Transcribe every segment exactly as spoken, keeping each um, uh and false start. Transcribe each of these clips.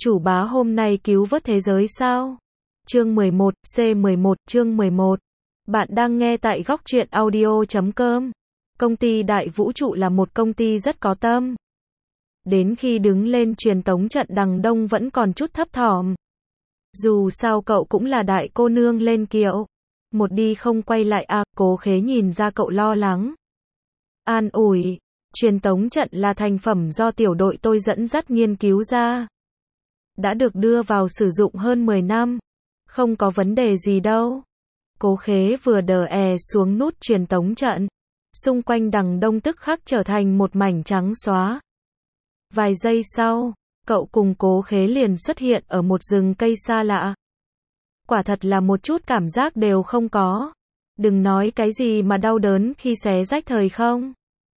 Chủ bá hôm nay cứu vớt thế giới sao? Chương mười một, C mười một, chương mười một. Bạn đang nghe tại góc truyện audio chấm com. Công ty Đại Vũ Trụ là một công ty rất có tâm. Đến khi đứng lên truyền tống trận đằng đông vẫn còn chút thấp thỏm. Dù sao cậu cũng là đại cô nương lên kiệu. Một đi không quay lại à, Cố Khế nhìn ra cậu lo lắng. An ủi, truyền tống trận là thành phẩm do tiểu đội tôi dẫn dắt nghiên cứu ra. Đã được đưa vào sử dụng hơn mười năm. Không có vấn đề gì đâu. Cố Khế vừa đờ è xuống nút truyền tống trận. Xung quanh đằng đông tức khắc trở thành một mảnh trắng xóa. Vài giây sau, cậu cùng Cố Khế liền xuất hiện ở một rừng cây xa lạ. Quả thật là một chút cảm giác đều không có. Đừng nói cái gì mà đau đớn khi xé rách thời không.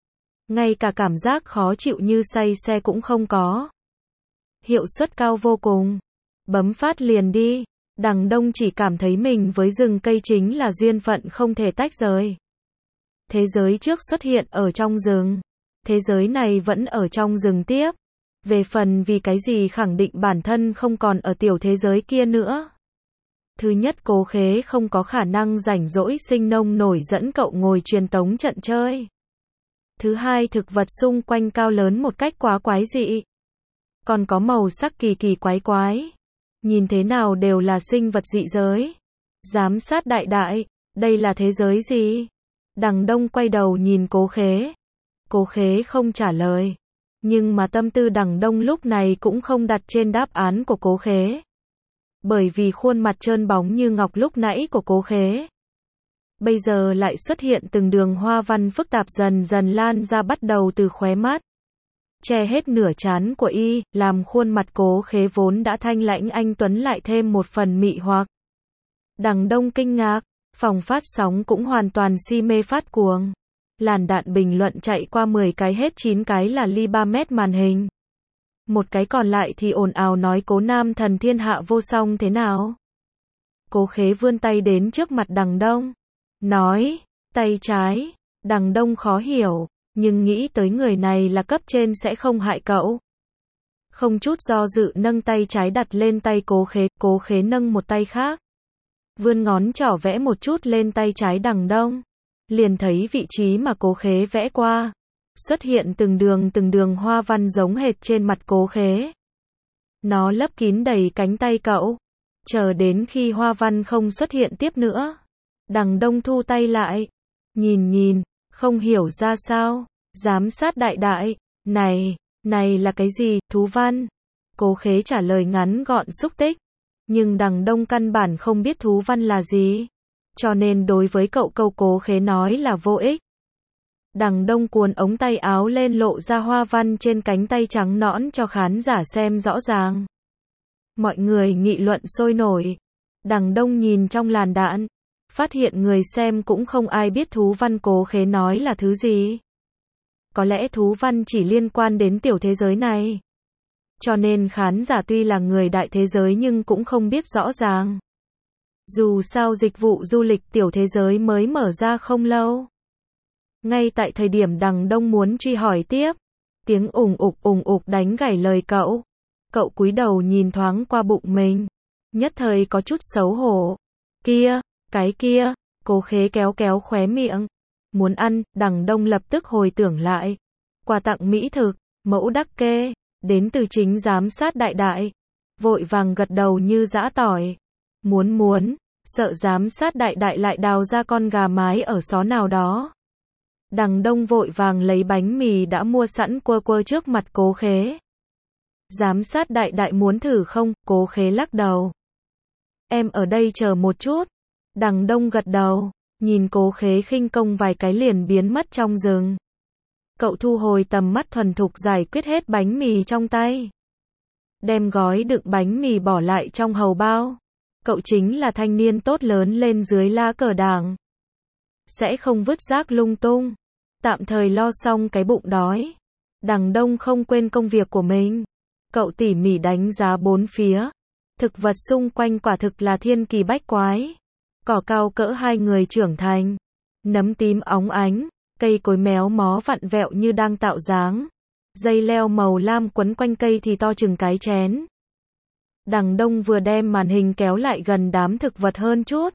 Ngay cả cảm giác khó chịu như say xe cũng không có. Hiệu suất cao vô cùng. Bấm phát liền đi. Đằng đông chỉ cảm thấy mình với rừng cây chính là duyên phận không thể tách rời. Thế giới trước xuất hiện ở trong rừng. Thế giới này vẫn ở trong rừng tiếp. Về phần vì cái gì khẳng định bản thân không còn ở tiểu thế giới kia nữa. Thứ nhất, Cố Khế không có khả năng rảnh rỗi sinh nông nổi dẫn cậu ngồi truyền tống trận chơi. Thứ hai, thực vật xung quanh cao lớn một cách quá quái dị. Còn có màu sắc kỳ kỳ quái quái. Nhìn thế nào đều là sinh vật dị giới. Giám sát đại đại, đây là thế giới gì? Đằng đông quay đầu nhìn Cố Khế. Cố Khế không trả lời. Nhưng mà tâm tư đằng đông lúc này cũng không đặt trên đáp án của Cố Khế. Bởi vì khuôn mặt trơn bóng như ngọc lúc nãy của Cố Khế. Bây giờ lại xuất hiện từng đường hoa văn phức tạp dần dần lan ra bắt đầu từ khóe mắt. Che hết nửa trán của y, làm khuôn mặt Cố Khế vốn đã thanh lãnh anh tuấn lại thêm một phần mị hoặc. Đằng đông kinh ngạc, phòng phát sóng cũng hoàn toàn si mê phát cuồng. Làn đạn bình luận chạy qua mười cái hết chín cái là ly ba mét màn hình. Một cái còn lại thì ồn ào nói Cố nam thần thiên hạ vô song thế nào. Cố Khế vươn tay đến trước mặt đằng đông. Nói, tay trái, đằng đông khó hiểu. Nhưng nghĩ tới người này là cấp trên sẽ không hại cậu. Không chút do dự nâng tay trái đặt lên tay Cố Khế, Cố Khế nâng một tay khác. Vươn ngón trỏ vẽ một chút lên tay trái đằng đông. Liền thấy vị trí mà Cố Khế vẽ qua. Xuất hiện từng đường từng đường hoa văn giống hệt trên mặt Cố Khế. Nó lấp kín đầy cánh tay cậu. Chờ đến khi hoa văn không xuất hiện tiếp nữa. Đằng đông thu tay lại. Nhìn nhìn. Không hiểu ra sao, giám sát đại đại, này, này là cái gì, thú văn? Cố Khế trả lời ngắn gọn xúc tích, nhưng đằng đông căn bản không biết thú văn là gì, cho nên đối với cậu câu Cố Khế nói là vô ích. Đằng đông cuốn ống tay áo lên lộ ra hoa văn trên cánh tay trắng nõn cho khán giả xem rõ ràng. Mọi người nghị luận sôi nổi, đằng đông nhìn trong làn đạn. Phát hiện người xem cũng không ai biết thú văn Cố Khế nói là thứ gì. Có lẽ thú văn chỉ liên quan đến tiểu thế giới này. Cho nên khán giả tuy là người đại thế giới nhưng cũng không biết rõ ràng. Dù sao dịch vụ du lịch tiểu thế giới mới mở ra không lâu. Ngay tại thời điểm đằng đông muốn truy hỏi tiếp. Tiếng ùng ục ùng ục đánh gãy lời cậu. Cậu cúi đầu nhìn thoáng qua bụng mình. Nhất thời có chút xấu hổ. Kia. Cái kia, Cố Khế kéo kéo khóe miệng. Muốn ăn, đằng đông lập tức hồi tưởng lại. Quà tặng mỹ thực, mẫu đắc kê, đến từ chính giám sát đại đại. Vội vàng gật đầu như giã tỏi. Muốn muốn, sợ giám sát đại đại lại đào ra con gà mái ở xó nào đó. Đằng đông vội vàng lấy bánh mì đã mua sẵn quơ quơ trước mặt Cố Khế. Giám sát đại đại muốn thử không? Cố Khế lắc đầu. Em ở đây chờ một chút. Đằng đông gật đầu, nhìn Cố Khế khinh công vài cái liền biến mất trong rừng. Cậu thu hồi tầm mắt thuần thục giải quyết hết bánh mì trong tay. Đem gói đựng bánh mì bỏ lại trong hầu bao. Cậu chính là thanh niên tốt lớn lên dưới lá cờ đảng. Sẽ không vứt rác lung tung. Tạm thời lo xong cái bụng đói. Đằng đông không quên công việc của mình. Cậu tỉ mỉ đánh giá bốn phía. Thực vật xung quanh quả thực là thiên kỳ bách quái. Cỏ cao cỡ hai người trưởng thành. Nấm tím óng ánh. Cây cối méo mó vặn vẹo như đang tạo dáng. Dây leo màu lam quấn quanh cây thì to chừng cái chén. Đằng Đông vừa đem màn hình kéo lại gần đám thực vật hơn chút,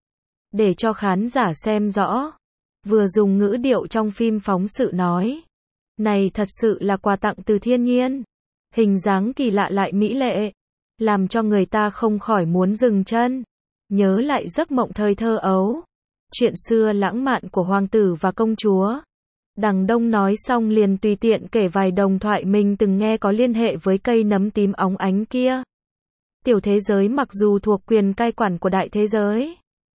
để cho khán giả xem rõ. Vừa dùng ngữ điệu trong phim phóng sự nói. Này thật sự là quà tặng từ thiên nhiên. Hình dáng kỳ lạ lại mỹ lệ. Làm cho người ta không khỏi muốn dừng chân. Nhớ lại giấc mộng thời thơ ấu. Chuyện xưa lãng mạn của hoàng tử và công chúa. Đằng Đông nói xong liền tùy tiện kể vài đồng thoại mình từng nghe có liên hệ với cây nấm tím óng ánh kia. Tiểu thế giới mặc dù thuộc quyền cai quản của đại thế giới,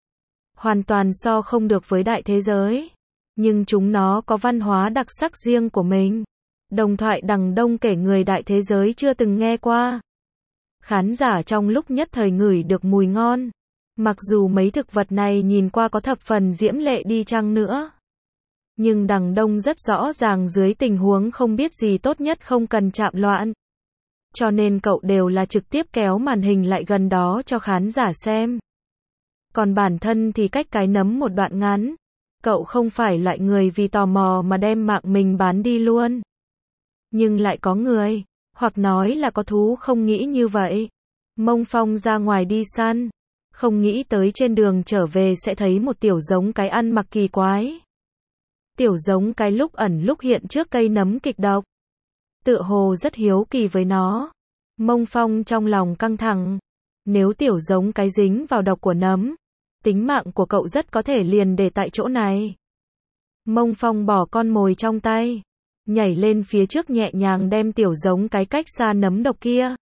hoàn toàn so không được với đại thế giới, nhưng chúng nó có văn hóa đặc sắc riêng của mình. Đồng thoại Đằng Đông kể người đại thế giới chưa từng nghe qua. Khán giả trong lúc nhất thời ngửi được mùi ngon. Mặc dù mấy thực vật này nhìn qua có thập phần diễm lệ đi chăng nữa, nhưng Đằng Đông rất rõ ràng dưới tình huống không biết gì tốt nhất không cần chạm loạn. Cho nên cậu đều là trực tiếp kéo màn hình lại gần đó cho khán giả xem. Còn bản thân thì cách cái nấm một đoạn ngắn. Cậu không phải loại người vì tò mò mà đem mạng mình bán đi luôn. Nhưng lại có người, hoặc nói là có thú không nghĩ như vậy. Mông Phong ra ngoài đi săn, không nghĩ tới trên đường trở về sẽ thấy một tiểu giống cái ăn mặc kỳ quái. Tiểu giống cái lúc ẩn lúc hiện trước cây nấm kịch độc. Tựa hồ rất hiếu kỳ với nó. Mông Phong trong lòng căng thẳng. Nếu tiểu giống cái dính vào độc của nấm, tính mạng của cậu rất có thể liền để tại chỗ này. Mông Phong bỏ con mồi trong tay, nhảy lên phía trước nhẹ nhàng đem tiểu giống cái cách xa nấm độc kia.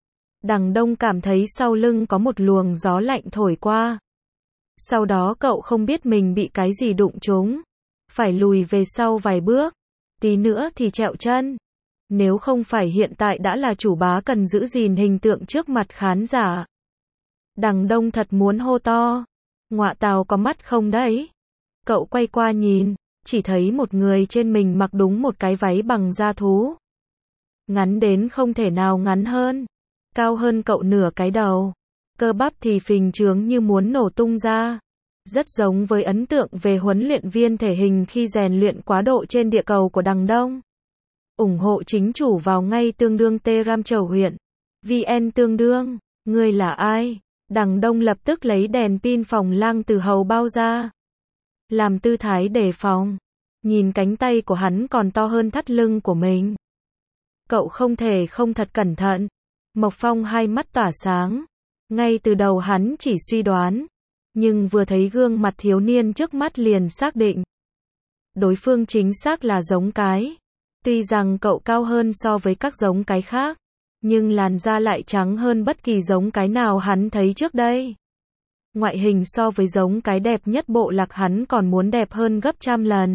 Đằng Đông cảm thấy sau lưng có một luồng gió lạnh thổi qua. Sau đó cậu không biết mình bị cái gì đụng trúng, phải lùi về sau vài bước, tí nữa thì trẹo chân. Nếu không phải hiện tại đã là chủ bá cần giữ gìn hình tượng trước mặt khán giả. Đằng Đông thật muốn hô to. Ngọa tào có mắt không đấy? Cậu quay qua nhìn, chỉ thấy một người trên mình mặc đúng một cái váy bằng da thú. Ngắn đến không thể nào ngắn hơn. Cao hơn cậu nửa cái đầu. Cơ bắp thì phình trướng như muốn nổ tung ra. Rất giống với ấn tượng về huấn luyện viên thể hình khi rèn luyện quá độ trên địa cầu của Đằng Đông. Ủng hộ chính chủ vào ngay tương đương T-Ram Trầu huyện. vê en tương đương. Ngươi là ai? Đằng Đông lập tức lấy đèn pin phòng lang từ hầu bao ra. Làm tư thái đề phòng. Nhìn cánh tay của hắn còn to hơn thắt lưng của mình. Cậu không thể không thật cẩn thận. Mộc Phong hai mắt tỏa sáng. Ngay từ đầu hắn chỉ suy đoán. Nhưng vừa thấy gương mặt thiếu niên trước mắt liền xác định. Đối phương chính xác là giống cái. Tuy rằng cậu cao hơn so với các giống cái khác, nhưng làn da lại trắng hơn bất kỳ giống cái nào hắn thấy trước đây. Ngoại hình so với giống cái đẹp nhất bộ lạc hắn còn muốn đẹp hơn gấp trăm lần.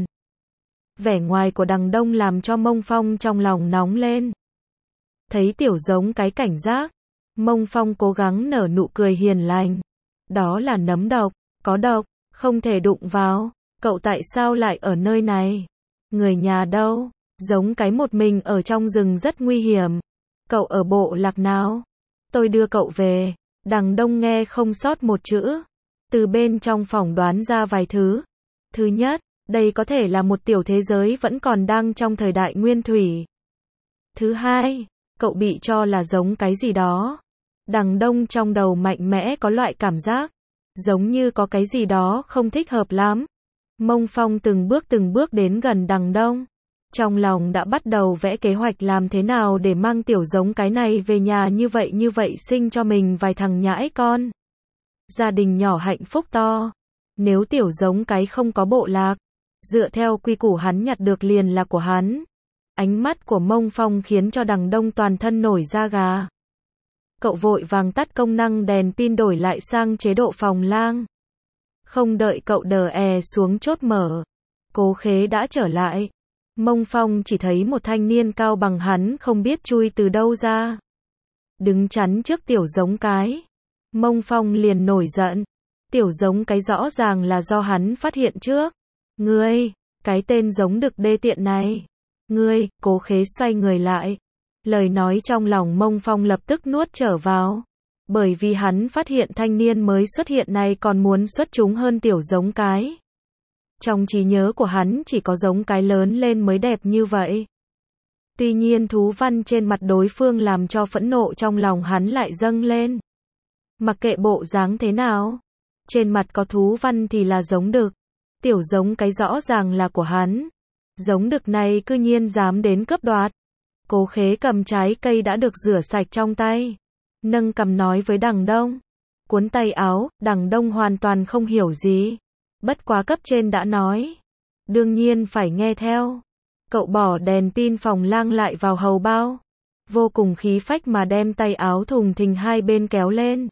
Vẻ ngoài của Đằng Đông làm cho Mông Phong trong lòng nóng lên. Thấy tiểu giống cái cảnh giác, Mông Phong cố gắng nở nụ cười hiền lành. Đó là nấm độc, có độc, không thể đụng vào. Cậu tại sao lại ở nơi này? Người nhà đâu? Giống cái một mình ở trong rừng rất nguy hiểm. Cậu ở bộ lạc nào? Tôi đưa cậu về. Đằng Đông nghe không sót một chữ. Từ bên trong phỏng đoán ra vài thứ. Thứ nhất, đây có thể là một tiểu thế giới vẫn còn đang trong thời đại nguyên thủy. Thứ hai, cậu bị cho là giống cái gì đó. Đằng Đông trong đầu mạnh mẽ có loại cảm giác, giống như có cái gì đó không thích hợp lắm. Mông Phong từng bước từng bước đến gần Đằng Đông. Trong lòng đã bắt đầu vẽ kế hoạch làm thế nào để mang tiểu giống cái này về nhà như vậy như vậy sinh cho mình vài thằng nhãi con. Gia đình nhỏ hạnh phúc to. Nếu tiểu giống cái không có bộ lạc, dựa theo quy củ hắn nhặt được liền là của hắn. Ánh mắt của Mông Phong khiến cho Đằng Đông toàn thân nổi da gà. Cậu vội vàng tắt công năng đèn pin đổi lại sang chế độ phòng lang. Không đợi cậu đờ è xuống chốt mở, Cố Khế đã trở lại. Mông Phong chỉ thấy một thanh niên cao bằng hắn không biết chui từ đâu ra. Đứng chắn trước tiểu giống cái. Mông Phong liền nổi giận. Tiểu giống cái rõ ràng là do hắn phát hiện trước. Ngươi, cái tên giống đực đê tiện này. Ngươi, Cố Khế xoay người lại. Lời nói trong lòng Mông Phong lập tức nuốt trở vào. Bởi vì hắn phát hiện thanh niên mới xuất hiện này còn muốn xuất chúng hơn tiểu giống cái. Trong trí nhớ của hắn chỉ có giống cái lớn lên mới đẹp như vậy. Tuy nhiên thú văn trên mặt đối phương làm cho phẫn nộ trong lòng hắn lại dâng lên. Mặc kệ bộ dáng thế nào, trên mặt có thú văn thì là giống đực. Tiểu giống cái rõ ràng là của hắn. Giống đực này cư nhiên dám đến cướp đoạt. Cố Khế cầm trái cây đã được rửa sạch trong tay, nâng cằm nói với Đằng Đông. Cuốn tay áo, Đằng Đông hoàn toàn không hiểu gì. Bất quá cấp trên đã nói, đương nhiên phải nghe theo. Cậu bỏ đèn pin phòng lang lại vào hầu bao, vô cùng khí phách mà đem tay áo thùng thình hai bên kéo lên,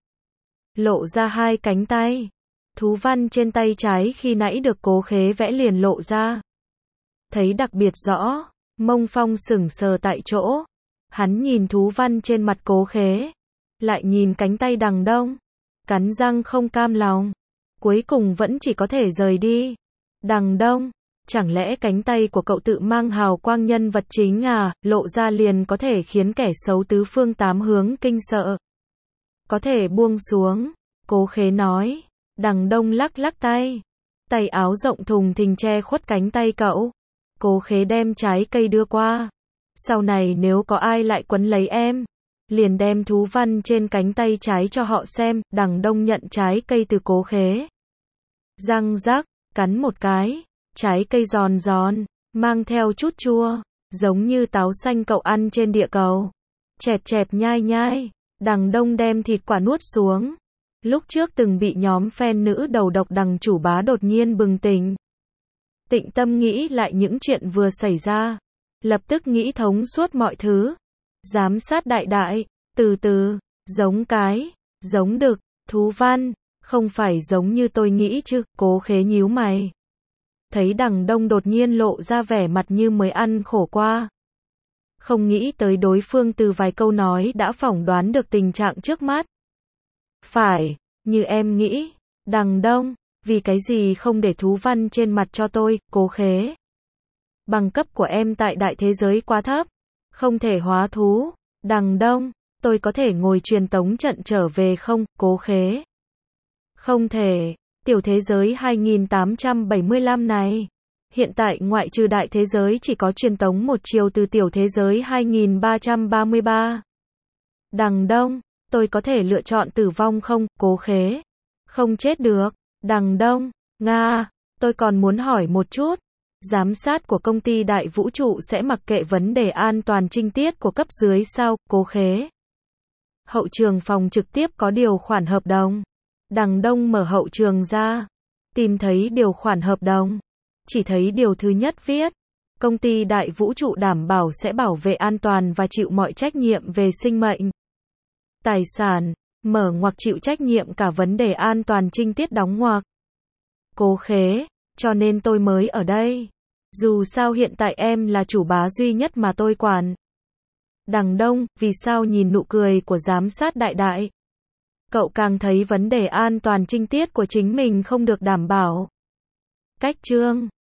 lộ ra hai cánh tay. Thú văn trên tay trái khi nãy được Cố Khế vẽ liền lộ ra, thấy đặc biệt rõ. Mông Phong sững sờ tại chỗ, hắn nhìn thú văn trên mặt Cố Khế, lại nhìn cánh tay Đằng Đông, cắn răng không cam lòng, cuối cùng vẫn chỉ có thể rời đi. Đằng Đông, chẳng lẽ cánh tay của cậu tự mang hào quang nhân vật chính à, lộ ra liền có thể khiến kẻ xấu tứ phương tám hướng kinh sợ. Có thể buông xuống, Cố Khế nói. Đằng Đông lắc lắc tay, tay áo rộng thùng thình che khuất cánh tay cậu. Cố Khế đem trái cây đưa qua. Sau này nếu có ai lại quấn lấy em, liền đem thú văn trên cánh tay trái cho họ xem. Đằng Đông nhận trái cây từ Cố Khế, răng rắc, cắn một cái, trái cây giòn giòn, mang theo chút chua, giống như táo xanh cậu ăn trên địa cầu. Chẹp chẹp nhai nhai, Đằng Đông đem thịt quả nuốt xuống. Lúc trước từng bị nhóm fan nữ đầu độc Đằng chủ bá đột nhiên bừng tỉnh. Tịnh tâm nghĩ lại những chuyện vừa xảy ra, lập tức nghĩ thống suốt mọi thứ. Giám sát đại đại, từ từ, giống cái, giống đực, thú văn, không phải giống như tôi nghĩ chứ. Cố Khế nhíu mày, thấy Đằng Đông đột nhiên lộ ra vẻ mặt như mới ăn khổ qua. Không nghĩ tới đối phương từ vài câu nói đã phỏng đoán được tình trạng trước mắt. Phải, như em nghĩ, Đằng Đông, vì cái gì không để thú văn trên mặt cho tôi, Cố Khế? Bằng cấp của em tại đại thế giới quá thấp, không thể hóa thú. Đằng Đông, tôi có thể ngồi truyền tống trận trở về không, Cố Khế? Không thể, tiểu thế giới hai nghìn tám trăm bảy mươi lăm này. Hiện tại ngoại trừ đại thế giới chỉ có truyền tống một chiều từ tiểu thế giới hai nghìn ba trăm ba mươi ba. Đằng Đông, tôi có thể lựa chọn tử vong không, Cố Khế? Không chết được. Đằng Đông, Nga, tôi còn muốn hỏi một chút. Giám sát của công ty đại vũ trụ sẽ mặc kệ vấn đề an toàn trinh tiết của cấp dưới sao, Cố Khế? Hậu trường phòng trực tiếp có điều khoản hợp đồng. Đằng Đông mở hậu trường ra, tìm thấy điều khoản hợp đồng. Chỉ thấy điều thứ nhất viết, công ty đại vũ trụ đảm bảo sẽ bảo vệ an toàn và chịu mọi trách nhiệm về sinh mệnh, tài sản, mở ngoặc chịu trách nhiệm cả vấn đề an toàn trinh tiết đóng ngoặc. Cố Khế, cho nên tôi mới ở đây. Dù sao hiện tại em là chủ bá duy nhất mà tôi quản. Đằng Đông, vì sao nhìn nụ cười của giám sát đại đại, cậu càng thấy vấn đề an toàn trinh tiết của chính mình không được đảm bảo. Cách chương